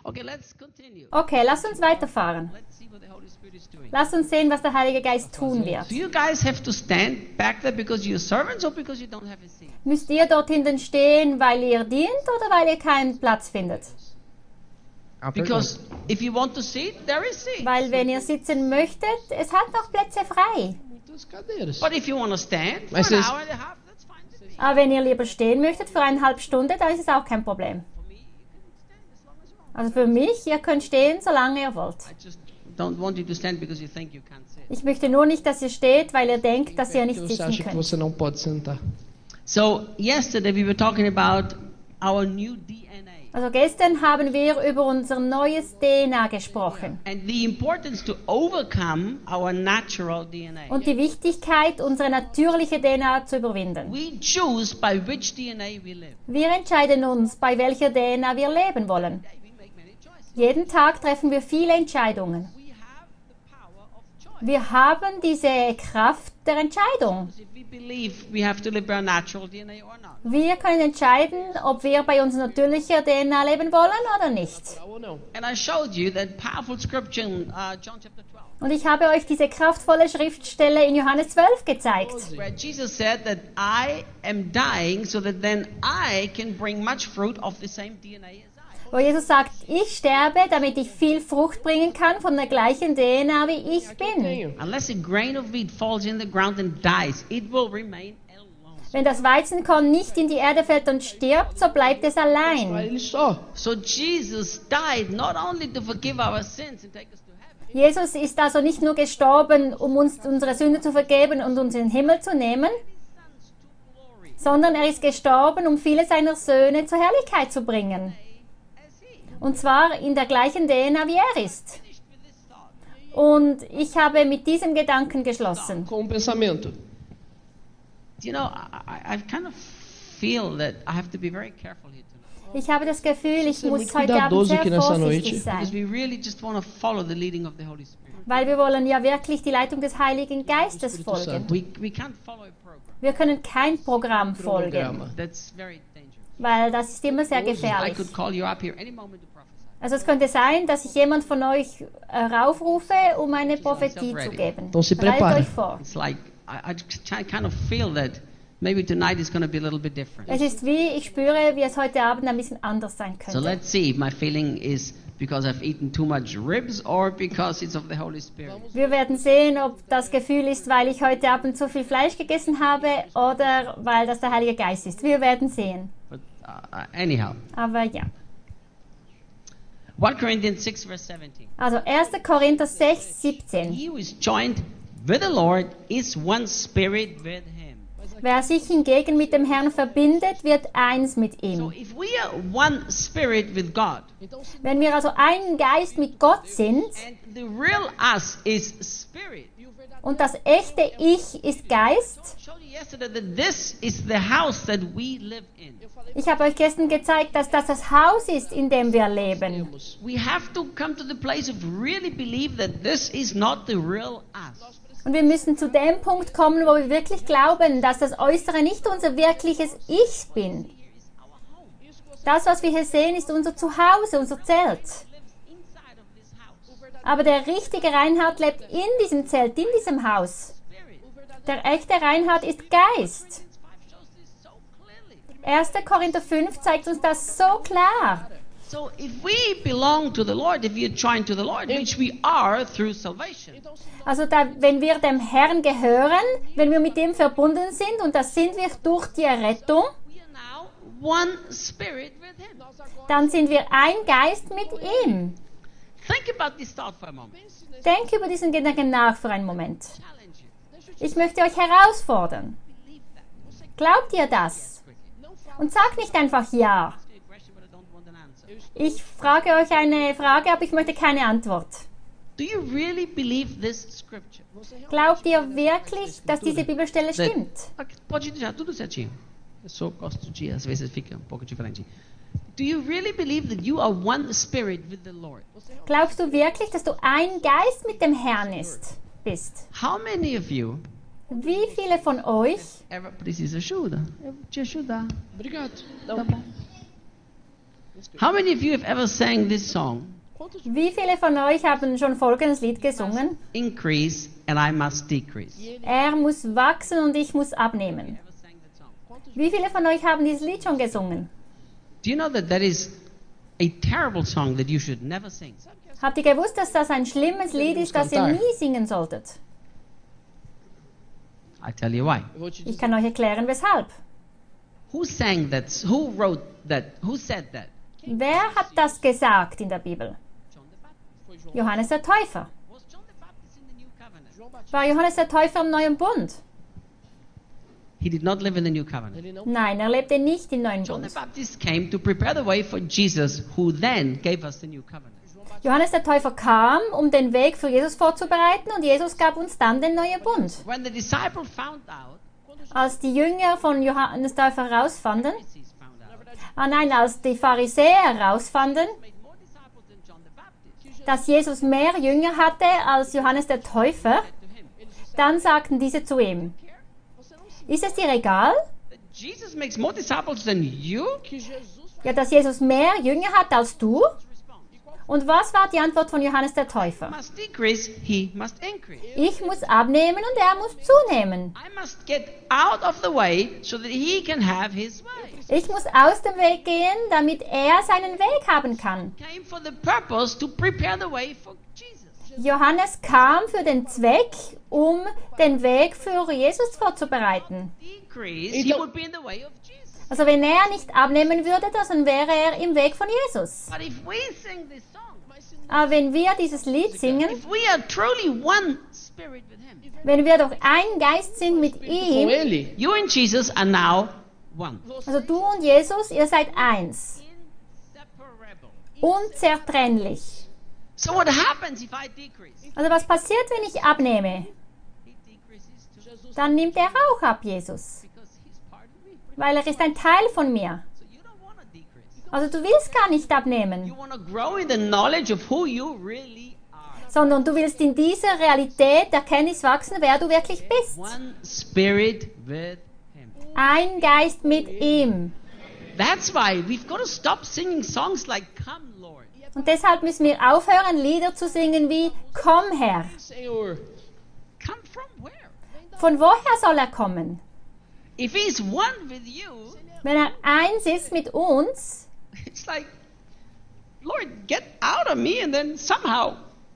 Okay, let's continue. Okay, lasst uns weiterfahren. Let's see what the Holy Spirit is doing. Lasst uns sehen, was der Heilige Geist tun wird. Do you guys have to stand back there because you're servants or because you don't have a seat? Müsst ihr dort hinten stehen, weil ihr dient oder weil ihr keinen Platz findet? Because if you want to sit, there is seat. Weil wenn ihr sitzen möchtet, es hat noch Plätze frei. Muitas cadeiras. But if you want to stand for Mas an vocês- hour and a half, that's fine with me. Aber wenn ihr lieber stehen möchtet für 1,5 Stunden, dann ist es auch kein Problem. Also für mich, ihr könnt stehen, solange ihr wollt. I just don't want you to stand because you think you can't sit. Ich möchte nur nicht, dass ihr steht, weil ihr denkt, dass ihr nicht Você sitzen acha que könnt. você não pode sentar. So yesterday we were talking about our new DNA Also gestern haben wir über unser neues DNA gesprochen and the importance to overcome our natural DNA. und die Wichtigkeit, unsere natürliche DNA zu überwinden. We choose by which DNA we live. Wir entscheiden uns, bei welcher DNA wir leben wollen. We make many choices. Jeden Tag treffen wir viele Entscheidungen. We have the power of choice. Wir haben diese Kraft der Entscheidung. If we believe we have to live by our natural DNA or not. Wir können entscheiden, ob wir bei unserer natürlichen DNA leben wollen oder nicht. Ou não. And I showed you that powerful scripture in John chapter 12, Und ich habe euch diese kraftvolle Schriftstelle in Johannes 12 gezeigt, where Jesus said that I am dying so that then I can bring much fruit of the same DNA as I. wo Jesus sagt, ich sterbe, damit ich viel Frucht bringen kann von der gleichen DNA, wie ich bin. Tenho. Unless a grain of wheat falls in the ground and dies, it will remain alone. Wenn das Weizenkorn nicht in die Erde fällt und stirbt, so bleibt es Para allein. ele só. So Jesus died not only to forgive our sins and take us to heaven, Jesus ist also nicht nur gestorben, um uns unsere Sünde zu vergeben und uns in den Himmel zu nehmen, sons to glory sondern er ist gestorben, um viele seiner Söhne zur Herrlichkeit zu bringen. as he. Und zwar in der gleichen DNA, wie er ist. Finished with this thought. Und ich habe mit diesem Gedanken geschlossen. Com o pensamento. You know, I kind of feel that I have to be very careful here tonight. Ich habe das Gefühl, ich Ser muss muito heute Abend cuidadoso sehr aqui nessa vorsichtig noite. Because sein, we really just want to follow the leading of the Holy Spirit. weil wir wollen ja wirklich die Leitung des Heiligen Geistes Espírito folgen. Santo. We can't follow a program. Wir können kein Programm folgen, Programa. That's very dangerous. weil das ist immer sehr I gefährlich. could call you up here any moment to prophesy. Also es könnte sein, dass ich jemand von euch raufrufe, um eine Prophetie zu geben. Então se Bereitet prepare. euch vor. It's like I kind of feel that maybe tonight is going to be a little bit different. Es ist wie, ich spüre, wie es heute Abend ein bisschen anders sein So könnte. let's see if my feeling is because I've eaten too much ribs or because it's of the Holy Spirit. Wir werden sehen, ob das Gefühl ist, weil ich heute Abend zu viel Fleisch gegessen habe oder weil das der Heilige Geist ist. Wir werden sehen. But anyhow, Aber ja. 1 Corinthians 6 verse 17. Also 1. Korinther 6, 17. He who is joined with the Lord is one spirit with him. Wer sich hingegen mit dem Herrn verbindet, wird eins mit So ihm. if we are one spirit with God Então, se Wenn wir also ein Geist mit Gott sind and the real us is spirit, und das echte Ich ist Geist, I showed you yesterday that this is the house that we live in. ich habe euch gestern gezeigt, dass das Haus ist, in dem wir leben. temos. We have to come to the place of really believe that this is not the real us. Und wir müssen zu dem Punkt kommen, wo wir wirklich glauben, dass das Äußere nicht unser wirkliches Ich bin. Das, was wir hier sehen, ist unser Zuhause, unser Zelt. Lives inside of this house. Aber der richtige Reinhard lebt in diesem Zelt, in diesem Haus. Spirit. Der echte Reinhard ist Geist. 5 shows this so clearly. 1. Korinther 5 zeigt uns das so klar. So if we belong to the Lord, if we are joined to the Lord, which we are through salvation, Also wenn wir dem Herrn gehören, wenn wir mit ihm verbunden sind, und das sind wir durch die Errettung, we are now one spirit with Him. dann sind wir ein Geist mit ihm. Think about this thought for a moment. Denk über diesen Gedanken nach für einen Moment. Challenge you. Ich möchte euch herausfordern. Believe that. Glaubt ihr das? Und sagt nicht einfach ja. Ask you a question, but I don't want an answer. Ich frage euch eine Frage, aber ich möchte keine Antwort. Do you really believe this scripture? Glaubt ihr wirklich, dass diese Bibelstelle stimmt? Ok, pode deixar tudo certinho. Eu só gosto de, às vezes fica pouco diferente. Do you really believe that you are one spirit with the Lord? Glaubst du wirklich, dass du ein Geist mit dem Herrn bist? How many of you Wie viele von euch ever precisa ajuda? Eu te ajudar. Obrigado. Tá Não. bom. How many of you have ever sang this song? Quantos Wie viele von euch haben schon folgendes Lied gesungen? Increase and I must decrease. Er muss wachsen und ich muss abnehmen. Ever sang that song? Wie viele von euch haben dieses Lied schon gesungen? Do you know that that is a terrible song that you should never sing? Habt ihr gewusst, dass das ein schlimmes Lied ist, das ihr nie singen solltet? I tell you why. Eu vou te Ich dizer. kann euch erklären, weshalb. Who sang that? Who wrote that? Who said that? Wer hat das gesagt in der Bibel? John the Baptist. Foi João. Johannes der Täufer. Was John the Baptist in the New Covenant? João Batista. War Johannes der Täufer im Neuen Bund? He did not live in the New Covenant. Ele não. Nein, er lebte nicht im Neuen John the Bund. Baptist came to prepare the way for Jesus, who then gave us the New Covenant. Johannes der Täufer kam, um den Weg für Jesus vorzubereiten, und Jesus gab uns dann den Neuen Bund. When the disciple found out, Als die Jünger von Johannes der Täufer herausfanden, Pharisees found out, als die Pharisäer herausfanden, made more disciples than John the Baptist. dass Jesus mehr Jünger hatte als Johannes der Täufer, To him, dann sagten diese zu ihm, ist es dir egal, that Jesus makes more disciples than you? Que Jesus ja, dass Jesus mehr Jünger hat als du? Response. Und was war die Antwort von Johannes der Täufer? Must decrease, he must increase. Ich muss abnehmen und er muss zunehmen. I must get out of the way so that he can have his way. Ich muss aus dem Weg gehen, damit er seinen Weg haben kann. Came for the purpose to prepare the way for Jesus. Johannes kam für den Zweck, um den Weg für Jesus vorzubereiten. Decrease, he would be in the way of Jesus. Also wenn er nicht abnehmen würde, dann wäre er im Weg von Jesus. But if we sing this song, Aber wenn wir dieses Lied singen, if we are truly one spirit with him, wenn wir doch ein Geist sind mit com ihm, ele. you and Jesus are now one. also du und Jesus, ihr seid eins, Inseparable. unzertrennlich. So what happens if I decrease? Also was passiert, wenn ich abnehme? He decreases too, Dann nimmt er auch ab, Jesus, because he's part of me. weil er ist ein Teil von mir. So you don't want to decrease. Also du willst gar nicht abnehmen, You want to grow in the knowledge of who you really are. sondern du willst in dieser Realität Erkenntnis wachsen, wer du wirklich bist. One spirit with him. Ein Geist mit ihm. That's why we've got to stop singing songs like Come Lord. Und deshalb müssen wir aufhören, Lieder zu singen wie Komm Herr. Senhor. Come from where? Von woher soll er kommen? If he's one with you, Wenn er eins ist mit uns, it's like, Lord, get out of me and then somehow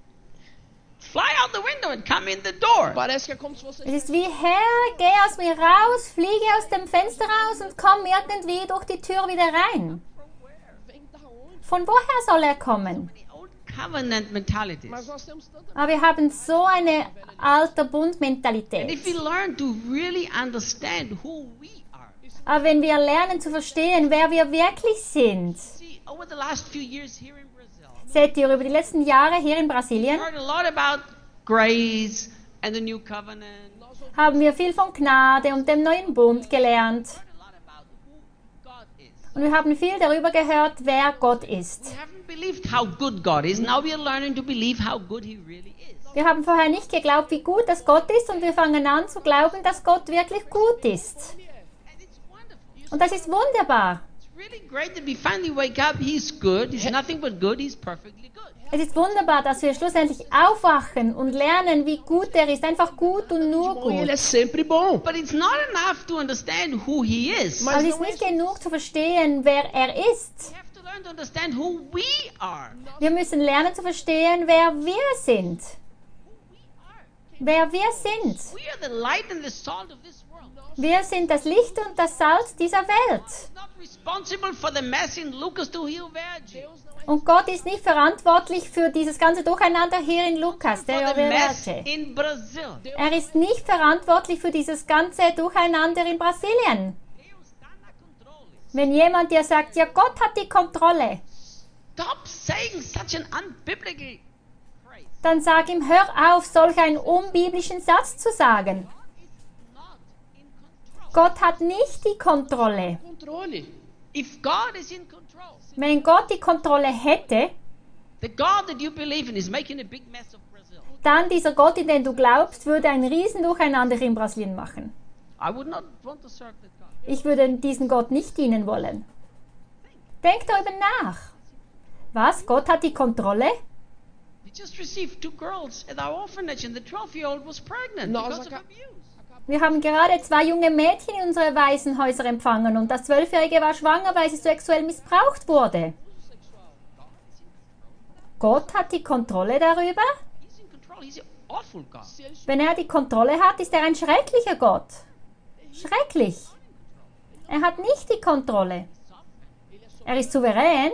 fly out the window and come in the door. Parece que é como se você. es ist wie Herr, geh aus mir raus, fliege aus dem Fenster raus und komm irgendwie durch die Tür wieder rein. Vem da onde? Von woher soll er kommen? The old covenant mentalities. Mas nós temos tanta. Aber wir haben so eine alter And Bundmentalität. if we learn to really understand who we are, Aber wenn wir lernen zu verstehen, wer wir wirklich sind, see, over the last few years here in Brazil, seht ihr über die letzten Jahre hier in Brasilien, heard a lot about grace and the new covenant. haben wir viel von Gnade und dem neuen Bund gelernt. Heard a lot about who God is. Und wir haben viel darüber gehört, wer Gott ist. We haven't believed how good God is. Now we are learning to believe how good He really is. Wir haben vorher nicht geglaubt, wie gut das Gott ist, und wir fangen an zu glauben, dass Gott wirklich gut ist. And it's wonderful. Und das ist wunderbar. It's really great that we finally wake up. He's good. He's nothing but good. He's perfectly good. Es ist wunderbar, dass wir schlussendlich aufwachen und lernen, wie gut er ist. Einfach gut und nur Bom, e ele gut. é sempre bom. But it's not enough to understand who He is. Mas Aber es ist não é nicht genug zu verstehen, wer er ist. We have to learn to understand who we are. Wir müssen lernen zu verstehen, wer wir sind. Wer wir sind. We are the light and the salt of this world. Wir sind das Licht und das Salz dieser Welt. It's not responsible for the mess in Lucas do Rio Verde. Und Gott ist nicht verantwortlich für dieses ganze Durcheinander hier in Lukas, For der the mess Verde. in Brazil. Er ist nicht verantwortlich für dieses ganze Durcheinander in Brasilien. Deus está na controle. Wenn jemand dir sagt, ja, Gott hat die Kontrolle, Stop saying such an unbiblical phrase. dann sag ihm, hör auf, solch einen unbiblischen Satz zu sagen. Not in control. Gott hat nicht die Kontrolle. Controle. If God is in control, Wenn Gott die Kontrolle hätte, the God that you believe in is making a big mess of Brazil. dann dieser Gott, in den du glaubst, würde ein Riesendurcheinander in Brasilien machen. I would not want to serve that God. Ich würde diesen Gott nicht dienen wollen. Denkt darüber nach. Was? Gott hat die Kontrolle? We just received 2 girls at our orphanage, and the 12-year-old was pregnant No, because of Zaka- abuse. Wir haben gerade 2 junge Mädchen in unsere Waisenhäuser empfangen und das 12-Jährige war schwanger, weil sie sexuell missbraucht wurde. Gott hat die Kontrolle darüber? He's in control. He's an awful God. Wenn er die Kontrolle hat, ist er ein schrecklicher Gott. Schrecklich. Er hat nicht die Kontrolle. Er ist souverän,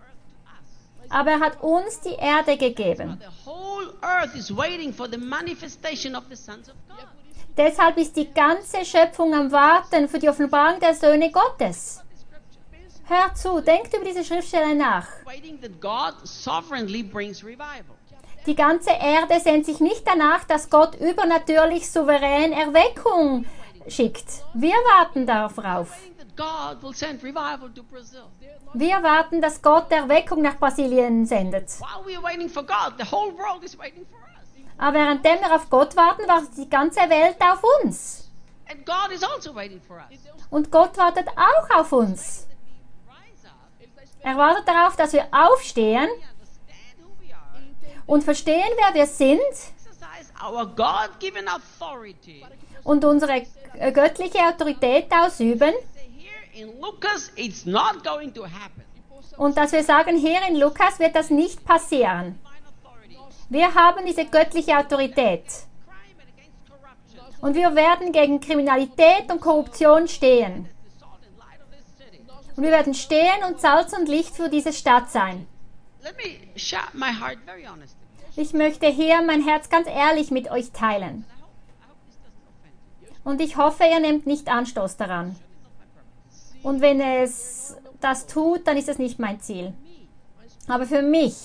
aber er hat uns die Erde gegeben. The whole earth is waiting for the manifestation of the sons of God. Deshalb ist die ganze Schöpfung am Warten für die Offenbarung der Söhne Gottes. Hör zu, denkt über diese Schriftstelle nach. Waiting that God sovereignly brings revival. Die ganze Erde sehnt sich nicht danach, dass Gott übernatürlich souverän Erweckung schickt. Wir warten darauf. Waiting that God will send revival to Brazil. Wir warten, dass Gott Erweckung nach Brasilien sendet. While we are waiting for God, the whole world is waiting for us. Aber währenddem wir auf Gott warten, wartet die ganze Welt auf uns. And God is also waiting for us. Und Gott wartet auch auf uns. Rise up, Er wartet darauf, dass wir aufstehen understand who we are, und verstehen, wer wir sind exercise our God-given authority. und unsere göttliche Autorität ausüben. Say here in Lucas, it's not going to happen. Und dass wir sagen, hier in Lukas wird das nicht passieren. Divine authority. Wir haben diese göttliche Autorität. Crime and against corruption. Und wir werden gegen Kriminalität und Korruption stehen. The salt and light of this city. Und wir werden stehen und Salz und Licht für diese Stadt sein. Let me share my heart very honestly. Ich möchte hier mein Herz ganz ehrlich mit euch teilen. I hope this doesn't offend you. Und ich hoffe, ihr nehmt nicht Anstoß daran. Und wenn es das tut, dann ist das nicht mein Ziel. Aber für mich,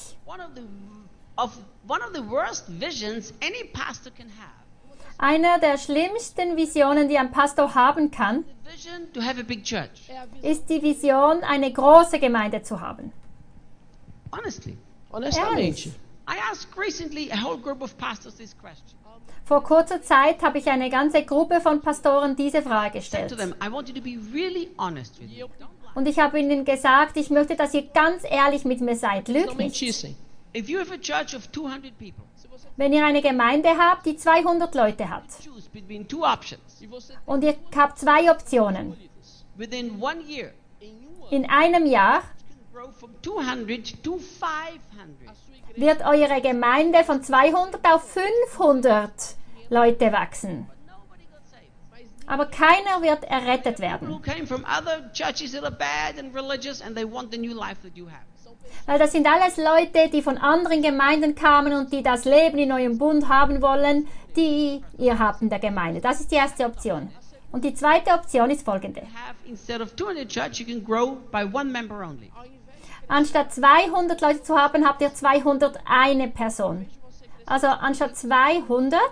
One of the worst visions any pastor can have. einer der schlimmsten Visionen, die ein Pastor haben kann, The vision to have a big church. ist die Vision, eine große Gemeinde zu haben. Honestly, Honestamente. I asked recently a whole group of pastors this question. Vor kurzer Zeit habe ich eine ganze Gruppe von Pastoren diese Frage I said to gestellt. them, I want you to be really honest with me. Don't lie. Und ich habe ihnen gesagt, ich möchte, dass ihr ganz ehrlich mit mir seid. Não Lügt nicht. mentissem. If you have a church of 200 people, Wenn ihr eine Gemeinde habt, die 200 Leute hat choose between 2 options. E você und ihr habt 2 Optionen. Within 1 year, In einem Jahr grow from 200 to 500. wird eure Gemeinde von 200 auf 500 Leute wachsen. Nobody got saved. Aber keiner wird errettet Who werden. came from other churches that are bad and religious and they want the new life that you have. Weil das sind alles Leute, die von anderen Gemeinden kamen und die das Leben in eurem Bund haben wollen, die ihr habt in der Gemeinde. Das ist die erste Option. Und die zweite Option ist folgende. Have instead of 200 church, you can grow by 1 member only. Anstatt 200 Leute zu haben, habt ihr 201 Person. Also anstatt 200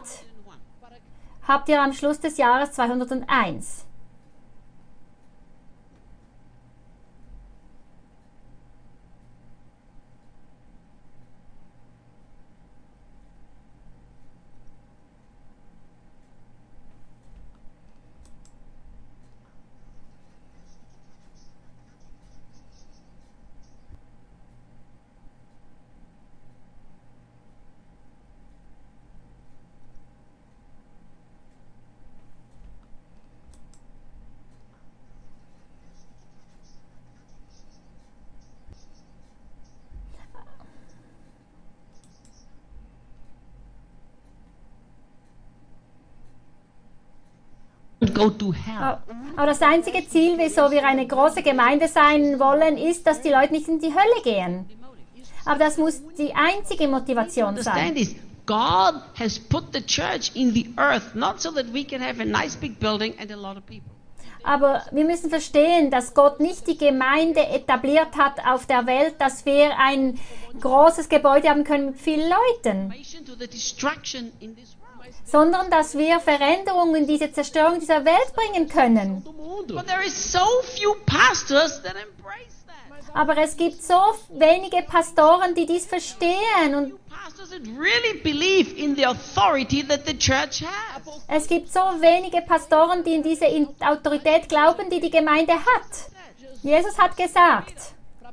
habt ihr am Schluss des Jahres 201. Go to hell. Aber das einzige Ziel, wieso wir eine große Gemeinde sein wollen, ist, dass die Leute nicht in die Hölle gehen. Aber das muss die einzige Motivation Understand sein. this. God has put the church in the earth, not so that we can have a nice big building and a lot of people. Aber wir müssen verstehen, dass Gott nicht die Gemeinde etabliert hat auf der Welt, dass wir ein großes Gebäude haben können mit vielen Leuten, To the destruction in this world. sondern dass wir Veränderungen in diese Zerstörung dieser Welt bringen können. do mundo. But there is so few pastors that embrace that. Aber es gibt so wenige Pastoren, die dies verstehen, und Pastors that really believe in the authority that the church has. es gibt so wenige Pastoren, die in diese Autorität glauben, die die Gemeinde hat. Jesus hat gesagt,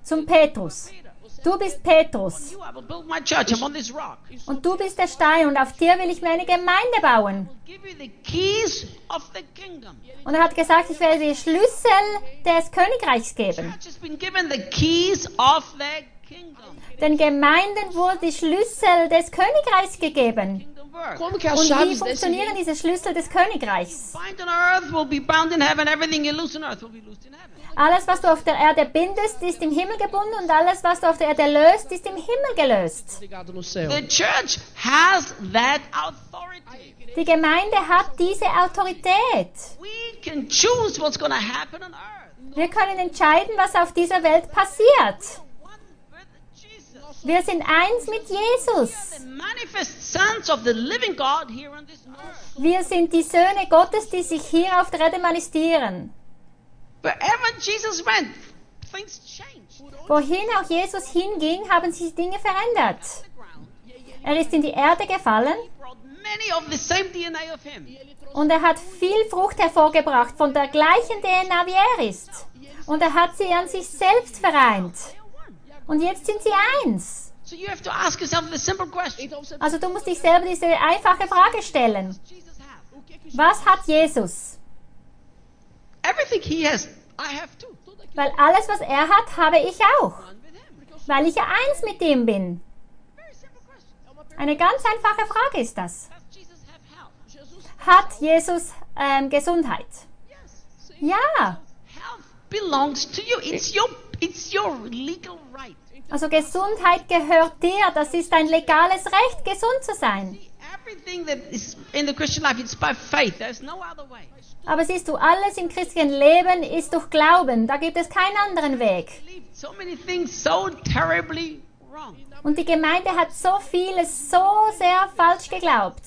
zum Petrus. Du bist Petrus You, I will build my church upon this rock. und du bist der Stein und auf dir will ich mir eine Gemeinde bauen. Give you the keys of the kingdom. Und er hat gesagt, ich werde die Schlüssel des Königreichs geben. Church has been given the keys of the kingdom. Den Gemeinden wurden die Schlüssel des Königreichs gegeben. Kingdom work. Como que as Und wie chaves desse funktionieren reino... diese Schlüssel des Königreichs? Bind on earth will be bound in heaven. Everything you loose on earth will be loosed in heaven. Alles, was du auf der Erde bindest, ist im Himmel gebunden und alles, was du auf der Erde löst, ist im Himmel gelöst. ligado no céu. The church has that authority. Die Gemeinde hat diese Autorität. We can choose what's going to happen on earth. Wir können entscheiden, was auf dieser Welt passiert. One with Jesus. Wir sind eins mit Jesus. The manifest sons of the living God here on this earth. Wir sind die Söhne Gottes, die sich hier auf der Erde manifestieren. Wherever Jesus went, things changed. Wohin auch Jesus hinging, haben sich Dinge verändert. The ground. Er ist in die Erde gefallen He brought many of the same DNA of him. und er hat viel Frucht hervorgebracht von der gleichen DNA, wie er ist. Und er hat sie an sich selbst vereint. They are one. Und jetzt sind sie eins. So you have to ask yourself the simple question. Então você Also du musst dich selber diese einfache Frage stellen. Jesus have. o que que Was hat Jesus? Everything he has, I have too. Weil alles, was er hat, habe ich auch. One with him. Weil ich ja eins mit ihm bin. Very simple question. Eine ganz einfache Frage ist das. Does Jesus have health? Jesus Hat Jesus Gesundheit? Yes. Ja. Health belongs to you. It's your legal right. Also Gesundheit gehört dir. Das ist ein legales Recht, gesund zu sein. See, everything that is in the Christian life, it's by faith. There's no other way. Aber siehst du, alles im christlichen Leben ist durch Glauben. Da gibt es keinen anderen Weg. Believed so many things so terribly wrong. Und die Gemeinde hat so vieles so sehr falsch geglaubt.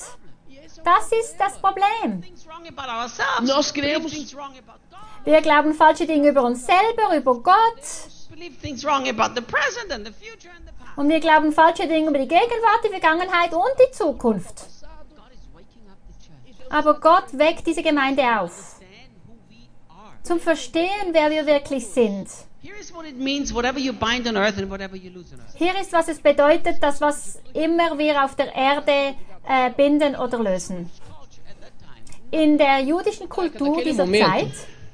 Das ist das Problem. Things wrong about ourselves. Nós Believe cremos- things wrong about God. Wir glauben falsche Dinge über uns selber, über Gott. Believe things wrong about the present and the future and the past. Und wir glauben falsche Dinge über die Gegenwart, die Vergangenheit und die Zukunft. God is waking up the church. Aber Gott weckt diese Gemeinde auf, Understand who we are. zum Verstehen, wer wir wirklich sind. Here is what it means, whatever you bind on earth and whatever you loose on earth. Hier ist, was es bedeutet, dass was immer wir auf der Erde binden oder lösen. Culture at that time. In der jüdischen Kultur dieser Zeit,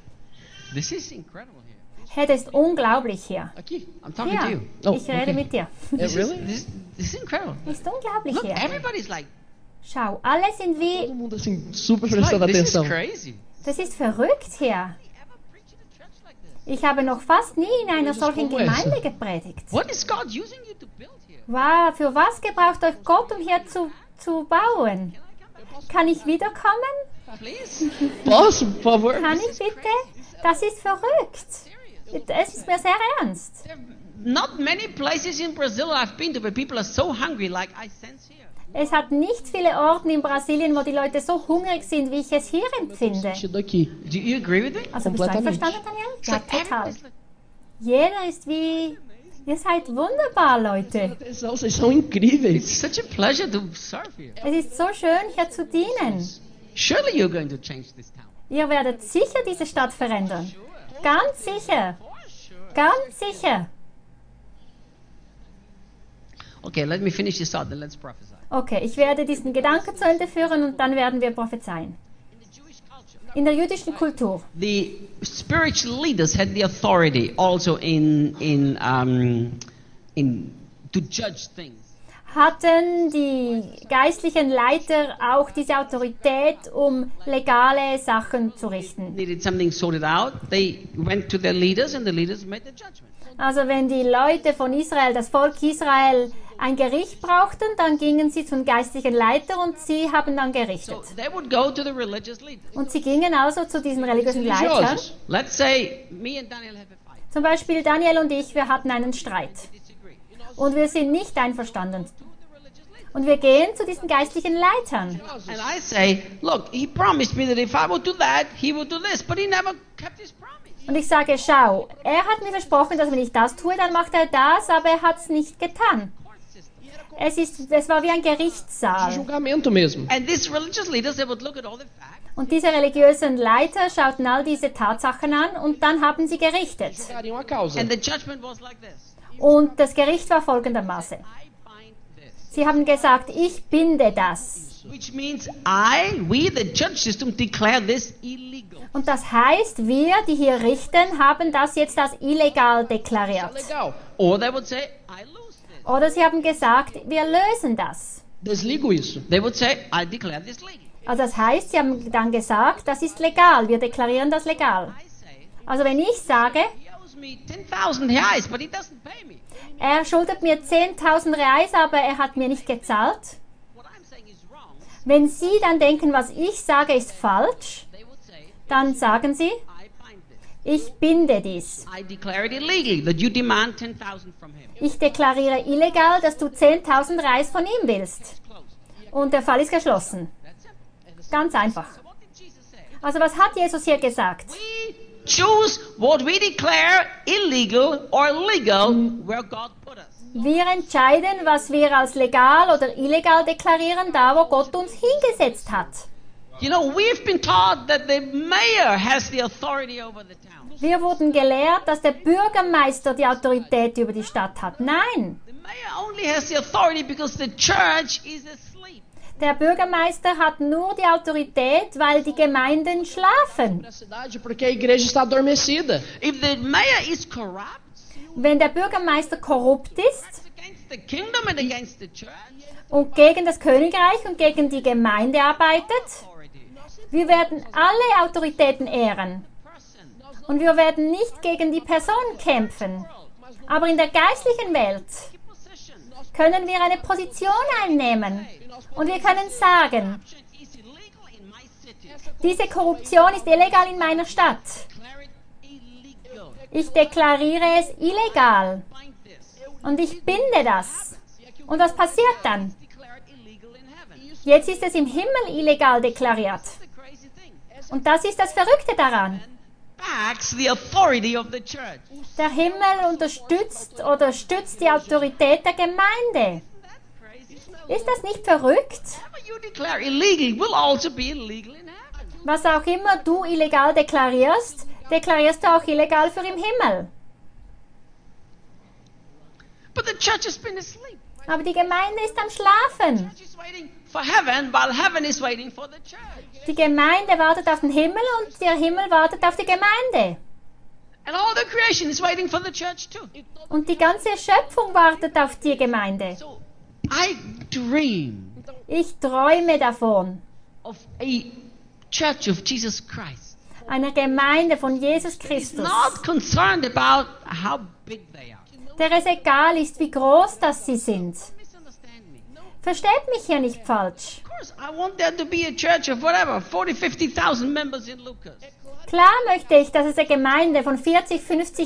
This is incredible here. hey, das ist unglaublich hier. aqui. I'm talking Ja, to you. Oh, ich rede okay. mit dir. Really? This is incredible. Das ist unglaublich Look, hier. everybody's like, Schau, alle sind wie, Todo mundo assim, super it's prestando like this is atenção. crazy. das ist verrückt hier. Ever preached in a church like this? Ich habe noch fast nie in einer solchen como essa. Gemeinde gepredigt. What is God using you to build here? Wow, für was gebraucht euch Gott, um hier zu bauen? Kann ich wiederkommen? Please? Posso, por favor? Kann ich bitte? Das ist verrückt. Es ist mir sehr ernst. There are not many places in Brazil I've been to where people are so hungry like I sense here. Es hat nicht viele Orte in Brasilien, wo die Leute so hungrig sind, wie ich es hier empfinde. Sentido aqui. Do you agree with me? Also bist du Kompletamente. einverstanden, Daniel? Ja, So total. everybody's like, Jeder ist wie... Ihr seid wunderbar, Leute. Atenção, vocês são incríveis. it's such a pleasure to serve here. Es ist so schön, hier zu dienen. Surely you're going to change this town. Ihr werdet sicher diese Stadt verändern. Ganz sicher. For sure. Ganz sicher. Okay, let me finish this out, then let's prophesy. Okay, ich werde diesen Gedanken zu Ende führen und dann werden wir prophezeien. In the Jewish culture, In der jüdischen Kultur the spiritual leaders had the authority also in to judge things. hatten die geistlichen Leiter auch diese Autorität, um legale Sachen zu richten. Needed something sorted out. They went to their leaders, and the leaders made the judgment. Also wenn die Leute von Israel, das Volk Israel, ein Gericht brauchten, dann gingen sie zum geistlichen Leiter und sie haben dann gerichtet. So they would go to the religious leaders. Und sie gingen also zu diesen religiösen Leitern. Religiosos. Let's say me and Daniel have a fight. Zum Beispiel Daniel und ich, wir hatten einen Streit. Disagree. Und wir sind nicht einverstanden. To the religious leaders. Und wir gehen zu diesen geistlichen Leitern. And I say, look, he promised me that if I would do that, he would do this, but he never kept his promise. Und ich sage, schau, er hat mir versprochen, dass wenn ich das tue, dann macht er das, aber er hat es nicht getan. Court system. Es war wie ein Gerichtssaal. Julgamento mesmo. And these religious leaders, they would look at all the facts. Und diese religiösen Leiter schauten all diese Tatsachen an und dann haben sie gerichtet. Julgariam a causa. And the judgment was like this. Und das Gericht war folgendermaßen. I bind this. Sie haben gesagt, ich binde das. Which means we, the judge system, declare this illegal. Und das heißt, wir, die hier richten, haben das jetzt als illegal deklariert. Legal. Or they would say, I lose this. Oder sie haben gesagt, wir lösen das. Desligo isso. They would say, I declare this legal. Also das heißt, sie haben dann gesagt, das ist legal, wir deklarieren das legal. I say, Also wenn ich sage, he owes me 10,000 reais, but he doesn't pay me. er schuldet mir 10.000 Reais, aber er hat mir nicht gezahlt. What I'm saying is wrong. Wenn Sie dann denken, was ich sage, ist falsch, They would say, dann sagen Sie, I bind this. ich binde dies. I declare it illegal that you demand 10,000 from him. Ich deklariere illegal, dass du 10.000 Reais von ihm willst. Closed. Und der Fall ist geschlossen. That's it. Ganz einfach. So what did Jesus say? Also was hat Jesus hier gesagt? We choose what we declare illegal or legal where God put us. Wir entscheiden, was wir als legal oder illegal deklarieren, da wo Gott uns hingesetzt hat. You know, we've been taught that the mayor has the authority over the town. Wir wurden gelehrt, dass der Bürgermeister die Autorität über die Stadt hat. Nein, The mayor only has the authority because the church is asleep. der Bürgermeister hat nur die Autorität, weil die Gemeinden schlafen. Da cidade porque a igreja está adormecida. If the mayor is corrupt, Wenn der Bürgermeister korrupt ist that's against the kingdom and against the church. und gegen das Königreich und gegen die Gemeinde arbeitet, Authority. wir werden alle Autoritäten ehren. Person. Und wir werden nicht gegen die Person kämpfen. Aber in der geistlichen Welt Position. können wir eine Position einnehmen. Und wir können sagen, Corruption is illegal in my city. diese Korruption ist illegal in meiner Stadt. Declare it illegal. Ich deklariere es illegal. Bind this. Und ich binde das. Und was passiert dann? Declare it illegal in heaven. Jetzt ist es im Himmel illegal deklariert. That's the crazy thing. Und das ist das Verrückte daran. Backs the authority of the church. Der Himmel unterstützt oder stützt die Autorität der Gemeinde. That's crazy. Ist das nicht verrückt? Whatever you declare illegal will also be illegal in heaven. Was auch immer du illegal deklarierst, deklarierst du auch illegal für im Himmel. But the church has been asleep. Aber die Gemeinde ist am Schlafen. Church is waiting for heaven while heaven is waiting for the church. Die Gemeinde wartet auf den Himmel und der Himmel wartet auf die Gemeinde. And all the creation is waiting for the church too. Und die ganze Schöpfung wartet auf die Gemeinde. So I dream Ich träume davon, of a church of Jesus Christ. einer Gemeinde von Jesus He's Christus, not concerned about how big they are. der es egal ist, wie groß das sie sind. Misunderstand me. Versteht mich hier nicht falsch. Of course, I want there to be a church of whatever, 40, 50,000 members in Lucas. Klar möchte ich, dass es eine Gemeinde von 40,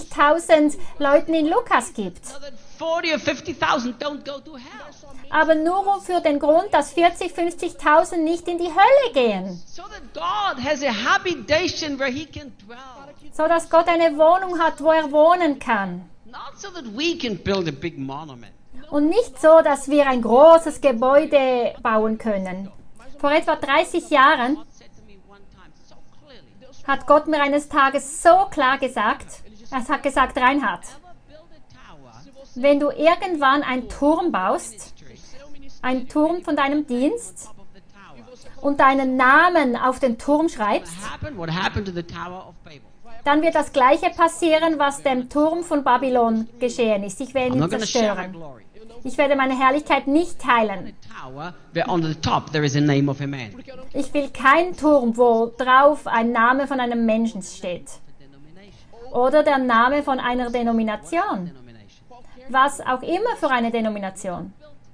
50.000 Leuten in Lukas gibt. So that 40 or 50,000 don't go to hell. Aber nur für den Grund, dass 40, 50.000 nicht in die Hölle gehen. So that God has a habitation where he can dwell. So dass Gott eine Wohnung hat, wo er wohnen kann. Not so that we can build a big monument. Und nicht so, dass wir ein großes Gebäude bauen können. Vor etwa 30 Jahren God said to me one time so clearly, hat Gott mir eines Tages so klar gesagt, er hat gesagt, Reinhard, never build a tower, wenn du irgendwann einen Turm baust, einen Turm von deinem Dienst, top of the tower. und deinen Namen auf den Turm schreibst, What happened to the Tower of Babel? dann wird das Gleiche passieren, was dem Turm von Babylon geschehen ist. Ich werde I'm ihn not going to share my zerstören. glory. Ich werde meine Herrlichkeit nicht teilen. A tower where on the top there is a name of a man. Ich will keinen Turm, wo drauf ein Name von einem Menschen steht. Denomination. Oder der Name von einer Denomination. Denomination. Was auch immer für eine Denomination.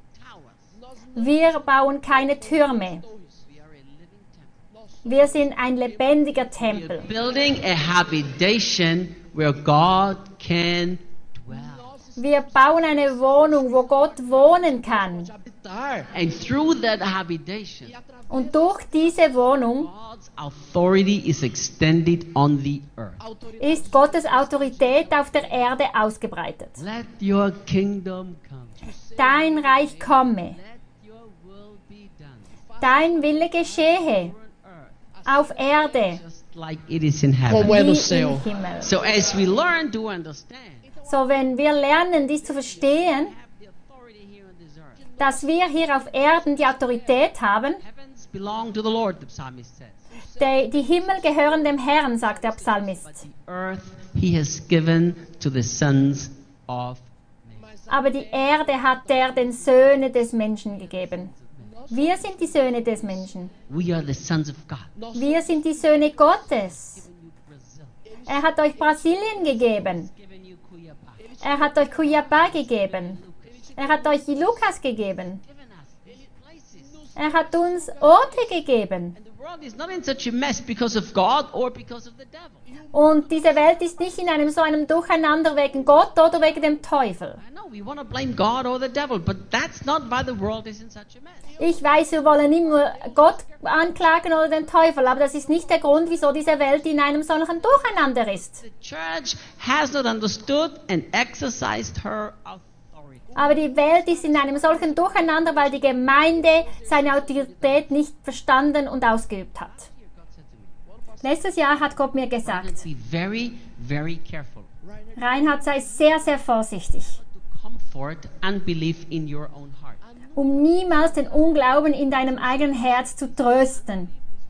Towers. Wir bauen keine Türme. We are a living temple. Wir sind ein lebendiger Tempel. Building a habitation where God can dwell. Wir bauen eine Wohnung, wo Gott wohnen kann. Habitar. And through that habitation, Und durch diese Wohnung God's authority is extended on the earth. ist Gottes Autorität auf der Erde ausgebreitet. Let your kingdom come. Dein Reich komme, Let your will be done dein Wille geschehe, on earth auf Erde, just like it is in Como heaven. é wie no im céu. Himmel. So as we learn to understand, So, wenn wir lernen, dies zu verstehen, have the authority here on this earth. dass wir hier auf Erden die Autorität haben, Heavens belong to the Lord, the psalmist says. die Himmel gehören dem Herrn, sagt der Psalmist. But the earth he has given to the sons of men. Aber die Erde hat er den Söhnen des Menschen gegeben. Wir sind die Söhne des Menschen. We are the sons of God. Wir sind die Söhne Gottes. Given you Brazil. Er hat euch Brasilien gegeben. Given you Cuiabá. Er hat euch Cuiabá gegeben. Er hat euch Lucas gegeben. Given us places. Er hat uns Orte gegeben. And the world is not in such a mess because of God or because of the devil. Und diese Welt ist nicht in einem so einem Durcheinander wegen Gott oder wegen dem Teufel. I know we want to blame God or the devil, but that's not why the world is in such a mess. Ich weiß, wir wollen immer Gott anklagen oder den Teufel, aber das ist nicht der Grund, wieso diese Welt in einem solchen Durcheinander ist. The church has not understood and exercised her authority. Aber die Welt ist in einem solchen Durcheinander, weil die Gemeinde seine Autorität nicht verstanden und ausgeübt hat. God said to me, Letztes Jahr hat Gott mir gesagt, be very, very careful Reinhard, sei sehr, sehr vorsichtig, to comfort unbelief in your own heart. um niemals den Unglauben in deinem eigenen Herz zu trösten.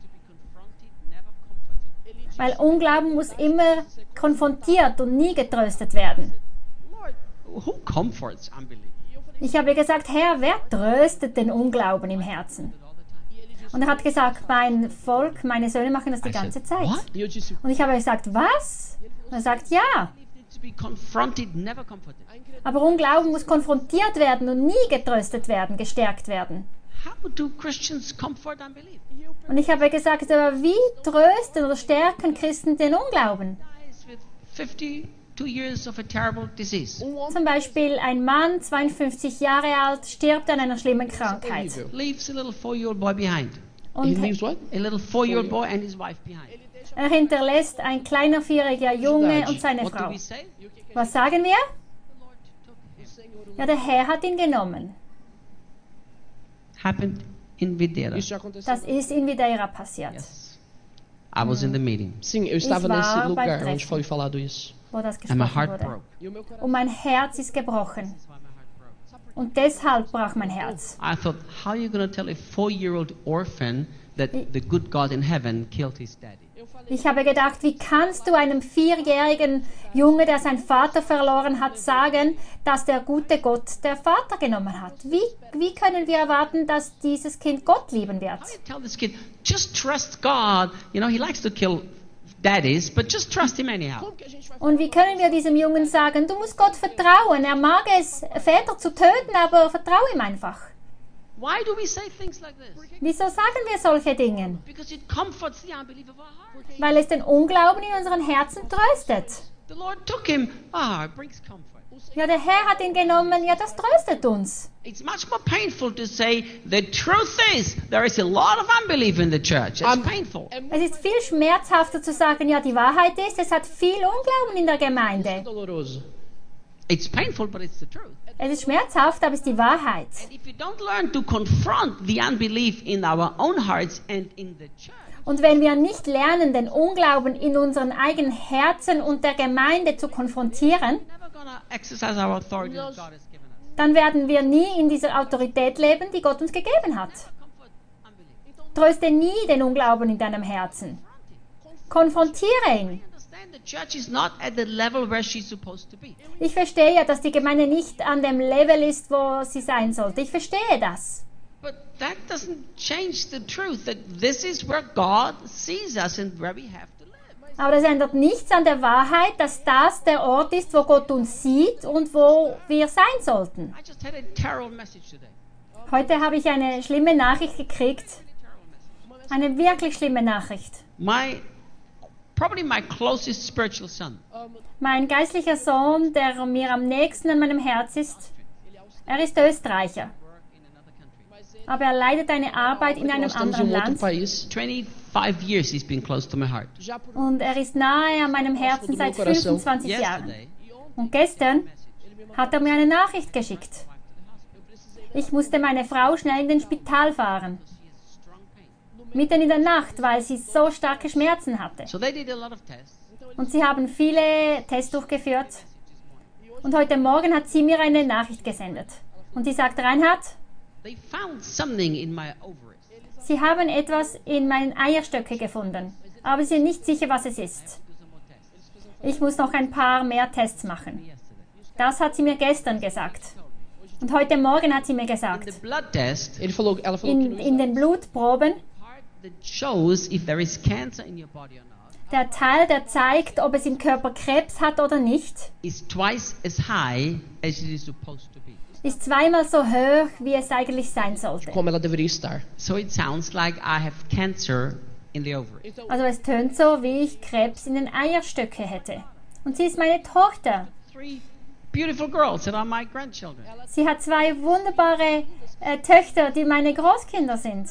Weil Unglauben muss immer konfrontiert und nie getröstet werden. Lord, who comforts unbelief? Ich habe gesagt, Herr, wer tröstet den Unglauben im Herzen? Und er hat gesagt, mein Volk, meine Söhne machen das die ganze Zeit. What? E eu disse, Und ich habe gesagt, was? Und er sagt, ja. Needs to be confronted, never comforted. Aber Unglauben muss konfrontiert werden und nie getröstet werden, gestärkt werden. How do Christians comfort unbelief? Und ich habe gesagt, aber wie trösten oder stärken Christen den Unglauben? Dies with 52 years of a terrible disease. Zum Beispiel ein Mann, 52 Jahre alt, stirbt an einer schlimmen Krankheit. horrível. Leaves a little 4-year-old boy behind. He Und leaves what? A little 4-year-old boy and his wife behind. er hinterlässt ein kleiner vierjähriger Junge und seine What do Frau. we say? Was sagen wir? The Lord took him. Ja, der Herr hat ihn genommen. Happened in Videira. Isso já aconteceu. Das ist in Videira passiert, Yes. I was in the meeting Sim, eu estava Ich war nesse bei lugar Treffen. onde foi falado isso. wo das and my gesprochen heart wurde. broke. E o meu coração. Und mein Herz ist gebrochen. That's why my heart broke. Und deshalb brach mein Herz. I thought, how are you going to tell a 4-year-old orphan that the good God in heaven killed his daddy? Ich habe gedacht, wie kannst du einem vierjährigen Junge, der seinen Vater verloren hat, sagen, dass der gute Gott der Vater genommen hat? Wie können wir erwarten, dass dieses Kind Gott lieben wird? How do you tell this kid, just trust God? You know, he likes to kill daddies, but just trust him anyhow. Como que a gente vai Und wie können wir diesem Jungen sagen, du musst Gott vertrauen? Er mag es, Väter zu töten, aber vertraue ihm einfach. Why do we say things like this? Wieso sagen wir solche Dinge? Because it comforts the unbelief of our heart. Weil es den Unglauben in unseren Herzen tröstet. The Lord took him. It brings comfort. Ja, der Herr hat ihn genommen, ja, das tröstet uns. It's much more painful to say the truth is there is a lot of unbelief in the church. It's painful. Es ist viel schmerzhafter zu sagen, ja, die Wahrheit ist, es hat viel Unglauben in der Gemeinde. doloroso. It's painful, but it's the truth. Es ist schmerzhaft, aber es ist die Wahrheit. And if we don't learn to confront the unbelief in our own hearts and in the church, Und wenn wir nicht lernen, den Unglauben in unseren eigenen Herzen und der Gemeinde zu konfrontieren, we're never going to exercise our authority that God has given us. dann werden wir nie in dieser Autorität leben, die Gott uns gegeben hat. Comfort unbelief. Tröste nie den Unglauben in deinem Herzen. Konfrontiere ihn. Understand the church is not at the level where she's supposed to be. Ich verstehe ja, dass die Gemeinde nicht an dem Level ist, wo sie sein sollte. Ich verstehe das. But that doesn't change the truth that this is where God sees us and where we have to live. Aber das ändert nichts an der Wahrheit, dass das der Ort ist, wo Gott uns sieht und wo wir sein sollten. I just had a terrible message today. Heute habe ich eine schlimme Nachricht gekriegt. Eine wirklich schlimme Nachricht. Probably my closest spiritual son. Mein geistlicher Sohn, der mir am nächsten an meinem Herz ist, er ist Österreicher. Work in another country. Aber er leitet eine Arbeit in einem Nós estamos em anderen outro Land. país. 25 years he's been close to my heart. Já por Und er ist nahe an meinem Herzen seit 25 Jahren. Yesterday, Und gestern hat er mir eine Nachricht geschickt. Ich musste meine Frau schnell in den Spital fahren. she has strong pain. mitten in der Nacht, weil sie so starke Schmerzen hatte. So they did a lot of tests. Und sie haben viele Tests durchgeführt. Und heute Morgen hat sie mir eine Nachricht gesendet. Und die sagt, Reinhard, They found something in my ovaries. Sie haben etwas in meinen Eierstöcke gefunden, aber sie sind nicht sicher, was es ist. Do some more tests. Ich muss noch ein paar mehr Tests machen. Yesterday. Das hat sie mir gestern gesagt. Und heute Morgen hat sie mir In the gesagt, blood test, Ela falou que in den Blutproben, part that shows if there is cancer in your body or not, der Teil, der zeigt, ob es im Körper Krebs hat oder nicht, is twice as high as it is supposed to be. ist zweimal so hoch, wie es eigentlich sein sollte. como ela deveria estar. So it sounds like I have cancer in the ovary. Also es tönt so, wie ich Krebs in den Eierstöcke hätte. Und sie ist meine Tochter. 3 beautiful girls that are my grandchildren. Sie hat 2 wunderbare Töchter, die meine Großkinder sind.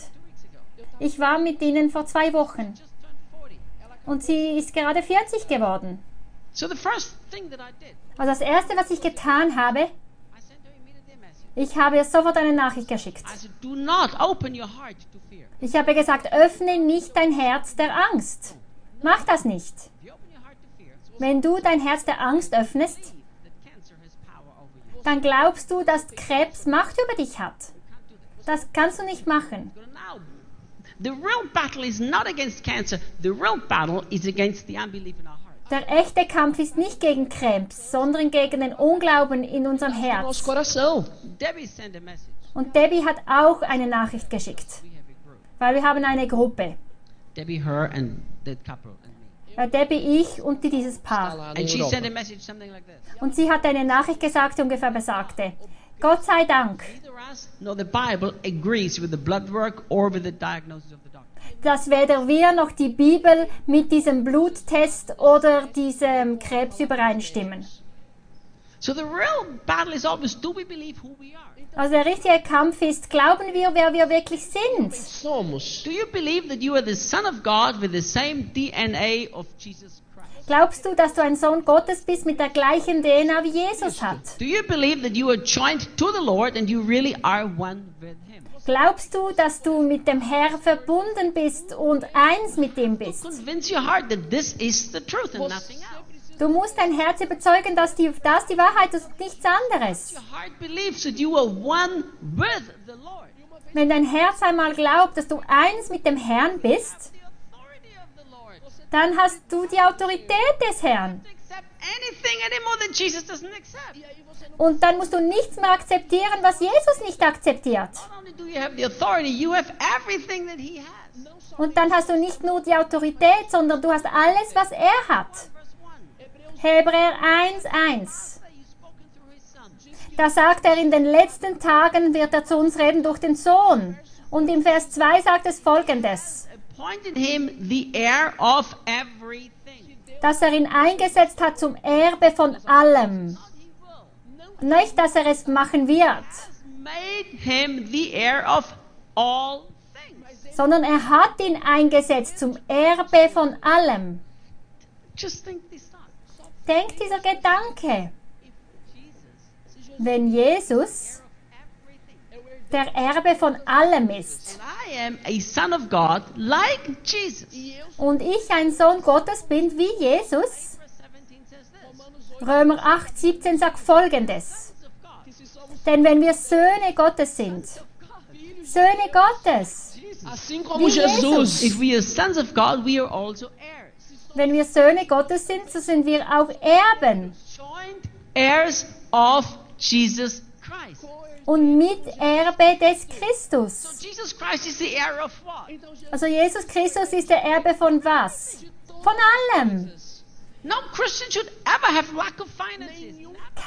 Ich war mit ihnen vor 2 Wochen. Just turned 40. Und sie ist gerade 40 geworden. So the first thing that I did, Also das Erste, was ich getan habe, I sent her immediately a message. ich habe ihr sofort eine Nachricht geschickt. I said, do not open your heart to fear. Ich habe gesagt, öffne nicht dein Herz der Angst. Mach das nicht. If you open your heart to fear, Wenn du dein Herz der Angst öffnest, believe that cancer has power over you. dann glaubst du, dass Krebs Macht über dich hat. Can't do that. Das kannst du nicht machen. Now, the real battle is not against cancer. The real battle is against the unbelief in our heart. Der echte Kampf ist nicht gegen Krebs, sondern gegen den Unglauben in unserem Nosso Herz. coração. Debbie sent a message. Und Debbie hat auch eine Nachricht geschickt, We have a group. weil wir haben eine Gruppe. Debbie, her, and the couple, and me. Debbie, ich und dieses Está Paar. lá na And she Europa. sent a message something like this. Und sie hat eine Nachricht gesagt, die ungefähr besagte, Gott sei Dank, Neither us nor the Bible agrees with the blood work or with the diagnosis of the doctor. dass weder wir noch die Bibel mit diesem Bluttest oder diesem Krebs übereinstimmen. So the real battle is always, do we believe who we are? Also der richtige Kampf ist, glauben wir, wer wir wirklich sind? Somos. Do you believe that you are the Son of God with the same DNA of Jesus Christ? Glaubst du, dass du ein Sohn Gottes bist mit der gleichen DNA wie Jesus hat? Do you believe that you are joined to the Lord and you really are one with Him? Glaubst du, dass du mit dem Herrn verbunden bist und eins mit ihm bist? Convince your heart that this is the truth and nothing else. Du musst dein Herz überzeugen, dass das die Wahrheit ist und nichts anderes. Your heart believes that you are one with the Lord. Wenn dein Herz einmal glaubt, dass du eins mit dem Herrn bist, The authority of the Lord. dann hast du die Autorität des Herrn. To accept anything anymore that Jesus doesn't accept. Und dann musst du nichts mehr akzeptieren, was Jesus nicht akzeptiert. Not only do you have the authority, you have everything that He has. Und dann hast du nicht nur die Autorität, sondern du hast alles, was er hat. Verse 1. Hebräer 1,1. That He's spoken through His Son. Da sagt er, in den letzten Tagen wird er zu uns reden durch den Sohn. Und im Vers 2 sagt es folgendes, Appointed Him the heir of everything. dass er ihn eingesetzt hat zum Erbe von allem. Not He will. Nicht, dass er es machen wird, Made Him the heir of all things. sondern er hat ihn eingesetzt zum Erbe von allem. Just think this thought. Denkt dieser Gedanke, If Jesus wenn Jesus everything, der Erbe von allem ist and I am a son of God like Jesus. und ich ein Sohn Gottes bin wie Jesus, Verse 17 says this. Römer 8,17 sagt folgendes, Sons of God. denn wenn wir Söhne Gottes sind, Söhne Gottes, Assim como Wie Jesus. If we are sons of God, we are also heirs. wenn wir Söhne Gottes sind, so sind wir auch Erben Joint heirs of Jesus Christ. und Miterbe des Christus. So Jesus Christ is the heir of what? Also Jesus Christus ist der Erbe von was? Von allem. No Christian should ever have lack of finances.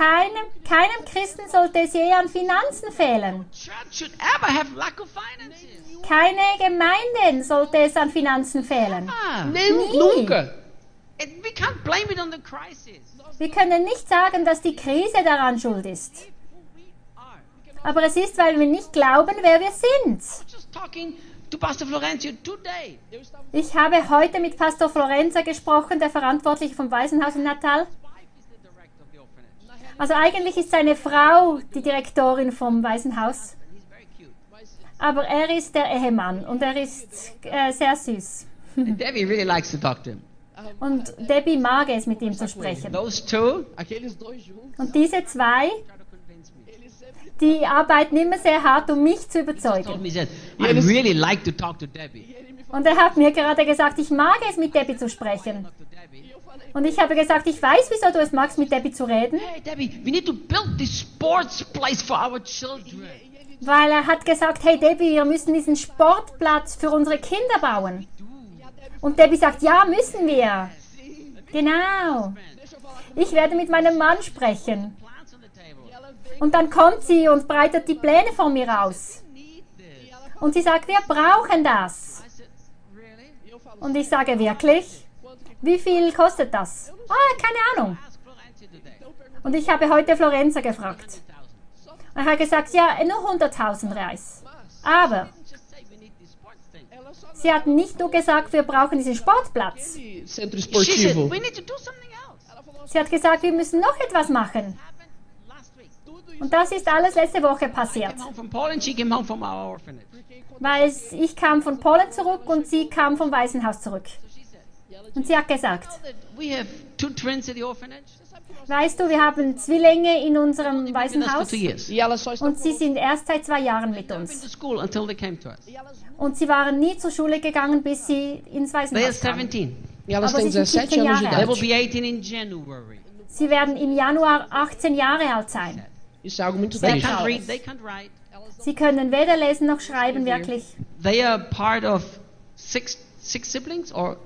Keinem Christen sollte es je an Finanzen fehlen. Church should ever have lack of finances. Keine Gemeinden sollte es an Finanzen fehlen. Ah, Nem Nie. nunca. we can't blame it on the crisis. Wir können nicht sagen, dass die Krise daran schuld ist. Who we are. Aber es ist, weil wir nicht glauben, wer wir sind. Just talking to Pastor Florencio today. Ich habe heute mit Pastor Florenza gesprochen, der Verantwortliche vom Waisenhaus in Natal. His wife is the director of the orphanage. Also eigentlich ist seine Frau die Direktorin vom Waisenhaus. And he's very cute. Aber er ist der Ehemann und er ist sehr süß. And Debbie really likes to talk to him. Und Debbie mag es, mit ihm zu sprechen. Those two Aqueles dois juntos, Und diese zwei, try to convince me. die arbeiten immer sehr hart, um mich zu Told überzeugen. me, he said, I really like to talk to Debbie. Und er hat mir gerade gesagt, ich mag es, mit Debbie zu sprechen. Talk to Debbie. Und ich habe gesagt, ich weiß, wieso du es magst, mit Debbie zu reden. Hey, Debbie, we need to build this sports place for our children. Weil er hat gesagt, hey Debbie, wir müssen diesen Sportplatz für unsere Kinder bauen. Und Debbie sagt, ja, müssen wir. Genau. Ich werde mit meinem Mann sprechen. Plants on the table. Und dann kommt sie und breitet die Pläne von mir aus. Need this. Und sie sagt, wir brauchen das. I said, really? Und ich sage, wirklich? Wie viel kostet das? Ah, keine Ahnung. Ask Florentia today. Und ich habe heute Florenza gefragt. 100,000. Und er hat gesagt, ja, nur 100.000 Reis. Aber Just say we need this sports thing. sie hat nicht nur gesagt, wir brauchen diesen Sportplatz. aquele centro She said, esportivo. we need to do something else. Sie hat gesagt, wir müssen noch etwas machen. Happened last week. Und das ist alles letzte Woche passiert. Came home from Poland, she came home from our orphanage. Weil ich kam von Polen zurück und sie kam vom Waisenhaus zurück. She said, Und sie hat gesagt, that we have two twins at the orphanage. weißt du, wir haben Zwillinge in unserem With us for Waisenhaus 2 years. E ela só está und sie sind erst seit 2 Jahren mit Been uns. to school until they came to us. Und sie waren nie zur Schule gegangen, bis sie ins They are Waisenhaus kamen. 17. E elas Aber têm sie sind 17 anos de 17 They will idade. be 18 in January. Sie werden im Januar 18 Jahre alt sein. Isso é algo muito They triste. can't read, they can't write. Sie können weder lesen noch schreiben, wirklich. They are part of six siblings or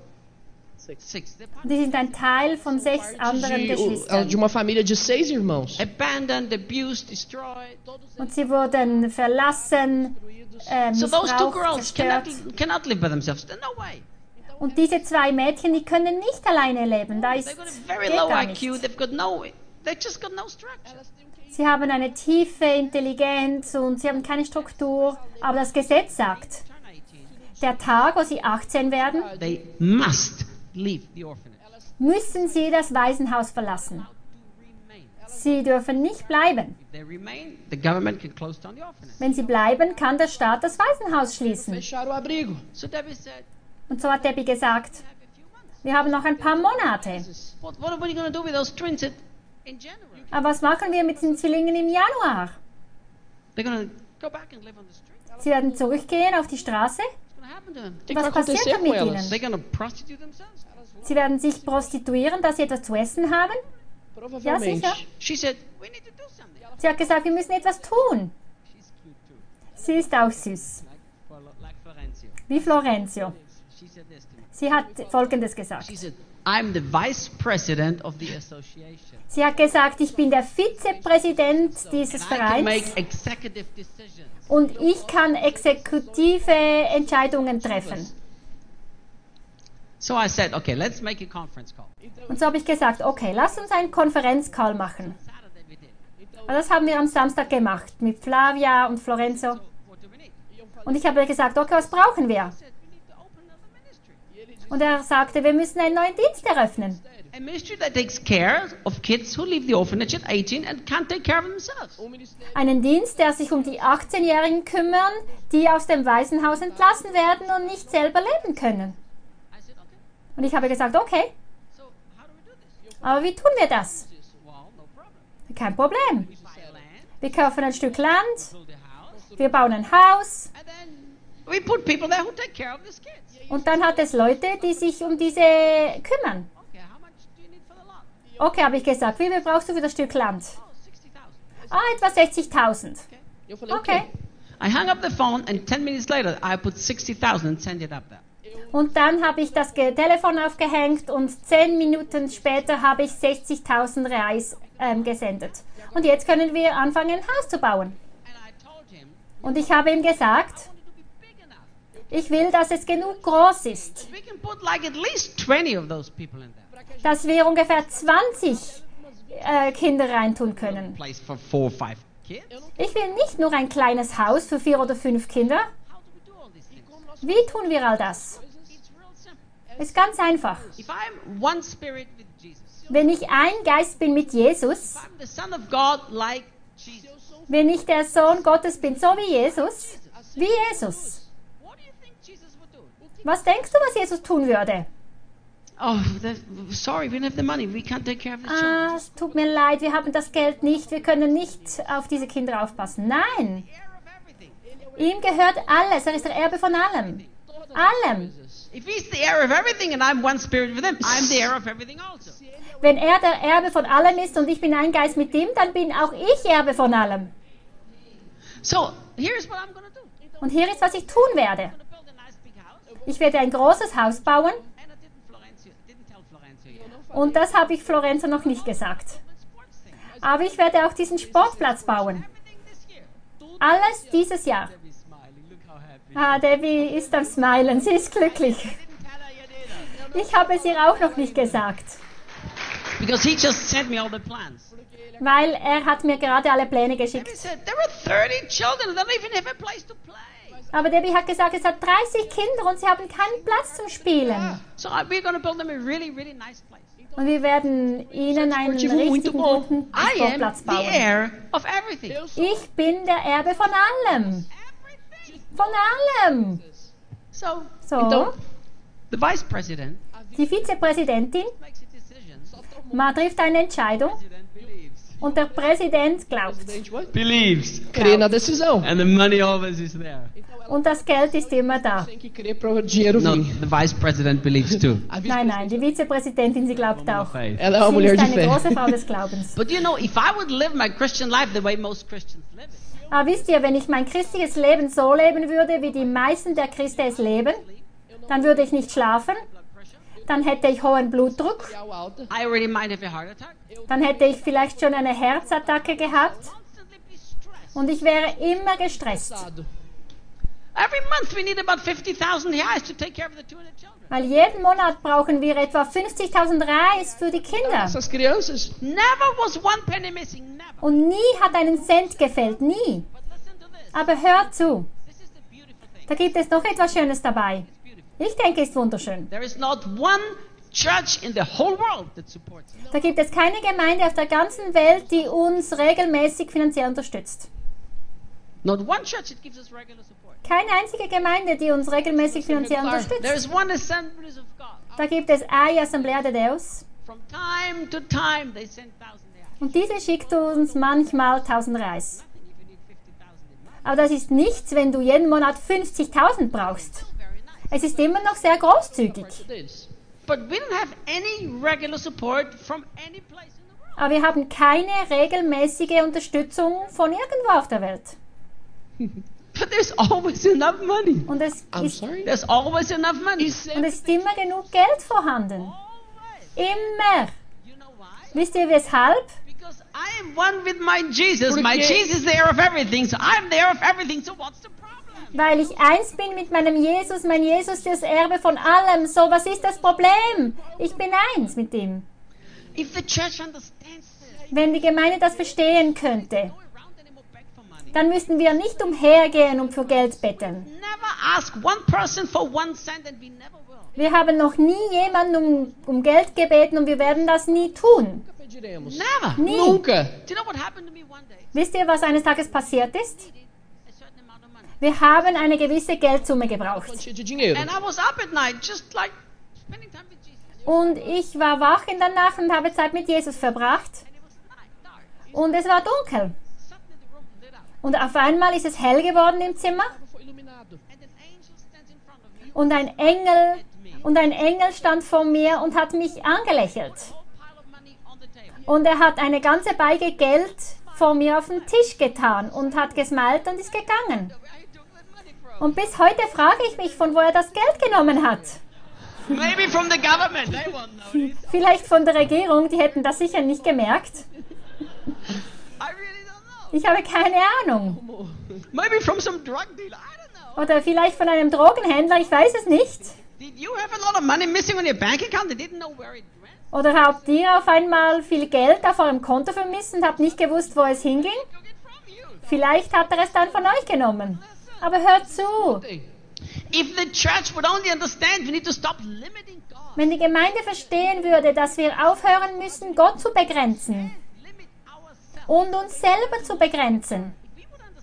six. They're part Die sind ein Teil von 6 anderen De Geschwistern. uma família de 6 irmãos. abandoned, abused, destroyed. Und sie wurden verlassen, So those two missbraucht, girls zerstört. cannot live by themselves. There's no way. Und diese 2 Mädchen, die können nicht alleine leben. Da ist, They've got a very geht low gar IQ. nicht. They've just got no structure. Sie haben eine tiefe Intelligenz und sie haben keine Struktur. Aber das Gesetz sagt, Turn 18. der Tag, wo sie 18 werden, They must leave the orphanage. müssen sie das Waisenhaus verlassen. To remain. Sie dürfen nicht bleiben. If they remain, the government can close down the orphanage. Wenn sie bleiben, kann der Staat das Waisenhaus schließen. Fechar o abrigo. So Debbie said, Und so hat Debbie gesagt, have a few months. wir haben noch ein paar Monate. What are we going to do with those twins in January? Aber was machen wir mit den Zwillingen im Januar? They're going to go back and live on the street. Sie werden zurückgehen auf die Straße. What's going to happen to them? O que Was vai passiert acontecer dann com mit elas? ihnen? They're going to prostitute themselves? Sie werden sich prostituieren, dass sie etwas zu essen haben. Provavelmente. sicher. She said, we need to do something. Sie hat gesagt, wir müssen etwas tun. She's cute too. Sie ist auch süß, Like Florencio. wie Florenzio. She said this to me. Sie hat Folgendes gesagt. She said, I'm the vice president of the association. Sie hat gesagt, ich bin der Vizepräsident dieses And I can make Vereins executive decisions. und ich kann exekutive Entscheidungen treffen. So I said, okay, let's make a conference call. Und so habe ich gesagt, okay, lass uns einen Konferenzcall machen. Saturday we did. Und das haben wir am Samstag gemacht mit Flavia und Florenzo. What do we need? Und ich habe gesagt, okay, was brauchen wir? I said, we need to open another ministry. Und er sagte, wir müssen einen neuen Dienst eröffnen. A ministry that takes care of kids who leave the orphanage at 18 and can't take care of themselves. Einen Dienst, der sich um die 18-Jährigen kümmern, die aus dem Waisenhaus entlassen werden und nicht selber leben können. I said, okay. Und ich habe gesagt, okay, So how do we do this? aber wie tun wir das? She says, well, no problem. Kein Problem. We buy land, Wir kaufen ein Stück Land, build a house, wir bauen ein Haus and then we put people there who take care of these kids. und dann hat es Leute, die sich um diese kümmern. Okay, how much do you need for the lot? Okay, habe ich gesagt, wie viel brauchst du für das Stück Land? Oh, 60,000. Ah, etwa 60.000. Eu falei, Okay. I hung up the phone, and 10 minutes later, I put 60,000 and sent it up there. Und dann habe ich das Telefon aufgehängt und 10 Minuten später habe ich 60.000 Reais gesendet. Und jetzt können wir anfangen, ein Haus zu bauen. And I told him, Und ich habe ihm gesagt, I want it to be big enough. ich will, dass es genug groß ist, We can put like at least 20 of those people in there. dass wir ungefähr 20 Kinder reintun können. Place for 4 or 5 kids. Ich will nicht nur ein kleines Haus für 4 oder 5 Kinder. How do we do all these things? Wie tun wir all das? It's real simple. Ist ganz einfach. If I'm one spirit with Jesus, Wenn ich ein Geist bin mit Jesus, if I'm the Son of God like Jesus, wenn ich der Sohn Gottes bin, so wie Jesus, Wie Jesus. What do you think Jesus would do? Was denkst du, was Jesus tun würde? Oh, sorry, we don't have the money. We can't take care of the children. Es tut mir leid, wir haben das Geld nicht, wir können nicht auf diese Kinder aufpassen. Nein, Heir of everything. ihm gehört alles, er ist der Erbe von allem. Allem. If he's the heir of everything and I'm one spirit with him, I'm the heir of everything also. Wenn er der Erbe von allem ist und ich bin ein Geist mit ihm, dann bin auch ich Erbe von allem. So here's what I'm going to do. Und hier ist, was ich tun werde. I'm going to build a nice big house. Ich werde ein großes Haus bauen And I didn't tell Florencio yet. und das habe ich Florenzo noch nicht gesagt. Sports thing. Aber ich werde auch diesen Sportplatz bauen. Everything this year. Alles dieses Jahr. Debbie's smiling. Look how happy. Ah, Debbie ist am Smilen, sie ist glücklich. Didn't tell her yet either. Ich habe es ihr auch noch nicht gesagt, Because he just sent me all the plans. weil er hat mir gerade alle Pläne He geschickt. said there are 30 children. They don't even have a place to play. Aber Debbie hat gesagt, es hat 30 Kinder und sie haben keinen Platz zum Spielen. So we're going to build them a really, really nice place. Und wir werden ihnen einen Muito bom, muito richtigen bom. guten I am Sportplatz the bauen. heir of everything. Ich bin der Erbe von allem. Everything. Von allem. So So, Então, the vice president die Vizepräsidentin makes a decision. trifft eine Entscheidung President believes. und der Präsident glaubt. presidente, what? Believes. Crê na decisão. And the money always is there. Und das Geld ist immer da. Tem que crer para o dinheiro No, vir. the vice president believes too. A Nein, nein, die Vizepräsidentin, sie glaubt auch. Faith. Ela é uma Sie mulher ist de eine fé. große Frau des Glaubens. But you know, if I would live my Christian life the way most Christians live it, Aber wisst ihr, wenn ich mein christliches Leben so leben würde, wie die meisten der Christen es leben, dann würde ich nicht schlafen, blood pressure, dann hätte ich hohen Blutdruck, Real alta. I already might have a heart attack. dann hätte ich vielleicht schon eine Herzattacke gehabt Constantly be stressed. und ich wäre immer gestresst. Passado. Every month we need about 50,000 reais to take care of the 200 children. Weil jeden Monat brauchen wir etwa 50.000 Reis für die Kinder. Essas crianças, Never was one penny missing. Never. Und nie hat einen Cent gefehlt, nie. But listen to this. Aber hört zu, This is the beautiful thing. da gibt es noch etwas Schönes dabei. It's beautiful. Ich denke, es ist wunderschön. There is not one church in the whole world that supports us. Da gibt es keine Gemeinde auf der ganzen Welt, die uns regelmäßig finanziell unterstützt. Not one church that gives us regular support. Keine einzige Gemeinde, die uns regelmäßig finanziell There unterstützt. is one Assemblies of God. Da gibt es eine Assemblea de Deus From time to time they send 1,000 reais. und diese schickt uns manchmal 1000 Reis. Nothing if you need 50,000 in money. Aber das ist nichts, wenn du jeden Monat 50.000 brauchst. Still very nice. Es ist immer noch sehr großzügig. deles. But we don't have any regular support from any place in the world. Aber wir haben keine regelmäßige Unterstützung von irgendwo auf der Welt. But there's always enough money. Und es I'm ist, sorry? There's always enough money. und es ist immer genug Geld vorhanden. Always. Immer. You know why? Wisst ihr weshalb? Because I am one with my Jesus. My Porque- Jesus is the heir of everything. So I'm the heir of everything. So what's the problem? Weil ich eins bin mit meinem Jesus, mein Jesus ist das Erbe von allem. So, was ist das Problem? Ich bin eins mit ihm. If the church understands this, Wenn die Gemeinde das verstehen könnte, go around anymore beg for money. dann müssten wir nicht umhergehen und für Geld betteln. Never ask one person for 1 cent, and we never will. Wir haben noch nie jemanden um Geld gebeten und wir werden das nie tun. Nunca pediremos. Never. Nie. Nunca. Do you know what happened to me one day? Wisst ihr, was eines Tages passiert ist? Needed a certain amount of money. Wir haben eine gewisse Geldsumme gebraucht. Quantia de dinheiro. And I was up at night, just like spending time with Jesus. Und ich war wach in der Nacht und habe Zeit mit Jesus verbracht. And it was night, dark. Und es war dunkel. Suddenly the room lit up. Und auf einmal ist es hell geworden im Zimmer. Foi iluminado. And an angel stands in front of me. Und ein Engel stand vor mir und hat mich angelächelt. Whole pile of money on the table. Und er hat eine ganze Beige Geld vor mir auf den Tisch getan und hat gesmalt und ist gegangen. Where he took that money from? Und bis heute frage ich mich, von wo er das Geld genommen hat. Maybe from the government. They won't notice. Vielleicht von der Regierung, die hätten das sicher nicht gemerkt. I really don't know. Ich habe keine Ahnung. Maybe from some drug dealer. I don't know. Oder vielleicht von einem Drogenhändler, ich weiß es nicht. Did you have a lot of money missing on your bank account? They didn't know where it went. Oder habt ihr auf einmal viel Geld auf eurem Konto vermisst und habt nicht gewusst, wo es hinging? Took it from you. Vielleicht hat er es dann von euch genommen. Aber hört zu, Tem. If the church would only understand, we need to stop limiting God. wenn die Gemeinde verstehen würde, dass wir aufhören müssen, Gott zu begrenzen Limit ourselves. und uns selber zu begrenzen. If we would understand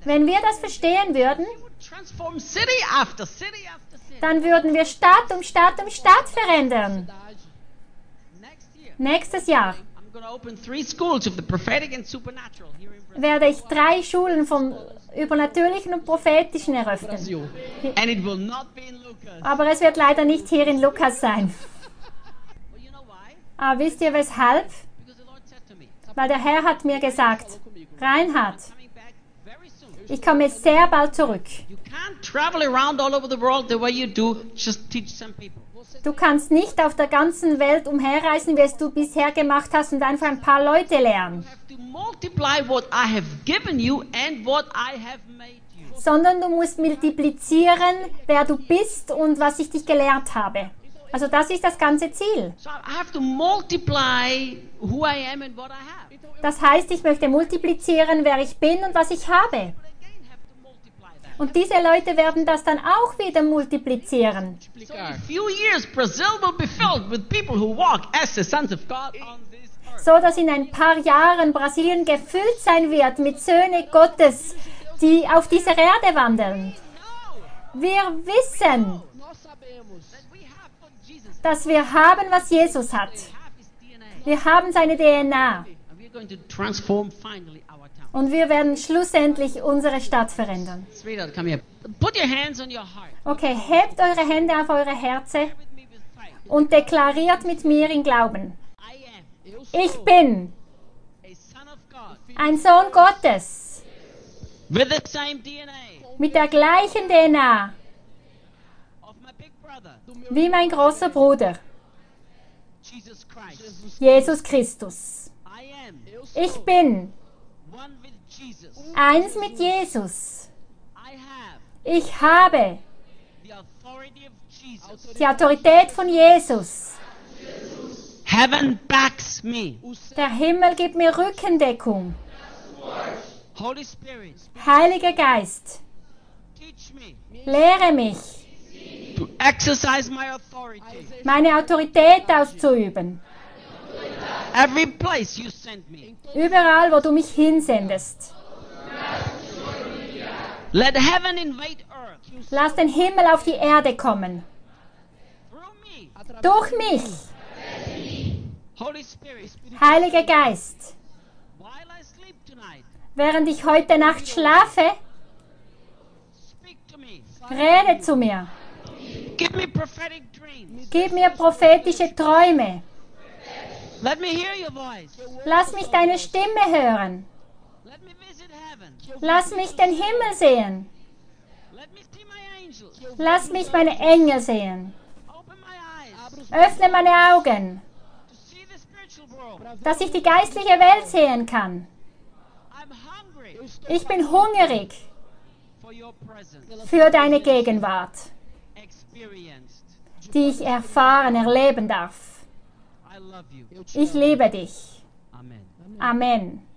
Wenn wir das verstehen würden, we would transform city after city after city. dann würden wir Stadt um Stadt um Stadt verändern. Next year, Nächstes Jahr I'm going to open 3 schools of the prophetic and supernatural here in Brazil. werde ich 3 Schulen vom Übernatürlichen und Prophetischen eröffnen. Brasil. And it will not be in Lucas. Aber es wird leider nicht hier in Lukas sein. Well, you know why? Aber wisst ihr weshalb? Because the Lord said to me, Weil der Herr hat mir gesagt, Reinhard, coming back very soon. ich komme sehr bald zurück. You can't travel around all over the world the way you do, just teach some people. Du kannst nicht auf der ganzen Welt umherreisen, wie es du bisher gemacht hast und einfach ein paar Leute lernen, You have to multiply what I have given you and what I have made you. sondern du musst multiplizieren, wer du bist und was ich dich gelehrt habe. Also das ist das ganze Ziel. So I have to multiply who I am and what I have. Das heißt, ich möchte multiplizieren, wer ich bin und was ich habe. But again, have to multiply that. Und diese Leute werden das dann auch wieder multiplizieren. So in a few years, Brazil will be filled with people who walk as the sons of God on this earth. So dass in ein paar Jahren Brasilien gefüllt sein wird mit Söhne Gottes, die auf dieser Erde wandeln. No, Wir wissen, Nós sabemos that we have what Jesus dass wir haben, was Jesus hat. have his DNA. Wir haben seine DNA. And we're going to transform finally our town. Und wir werden schlussendlich unsere Stadt verändern. Sweetheart, come here. Put your hands on your heart. Okay, hebt eure Hände auf eure Herzen With me with faith. und deklariert mit mir in Glauben. I am eu sou Ich bin a son of God ein Sohn Gottes with the same DNA mit der gleichen DNA of my big brother, wie mein großer Bruder, Jesus Christ. Jesus Christus. I am Ich bin one with Jesus. eins mit Jesus. I have Ich habe the authority of Jesus. die Autorität von Jesus. Heaven backs me. Der Himmel gibt mir Rückendeckung. Holy Spirit, Heiliger Geist, teach me lehre mich, to exercise my authority. meine Autorität auszuüben. Every place you send me. Überall, wo du mich hinsendest. Let heaven invade earth Lass den Himmel auf die Erde kommen. through me. Durch mich, Holy Spirit, Heiliger Geist, while I sleep tonight, während ich heute Nacht schlafe, speak to me. rede zu mir. Give me prophetic dreams. Gib mir prophetische Träume. Let me hear your voice. Lass mich deine Stimme hören. Let me visit heaven. Lass mich den Himmel sehen. Let me see my angels. Lass mich meine Engel sehen. Open my eyes Öffne meine Augen, to see the spiritual world. dass ich die geistliche Welt sehen kann. I'm hungry Ich bin hungrig for your presence, für deine Gegenwart, experienced. die ich erleben darf. I love you. Ich liebe dich. Amen. Amen.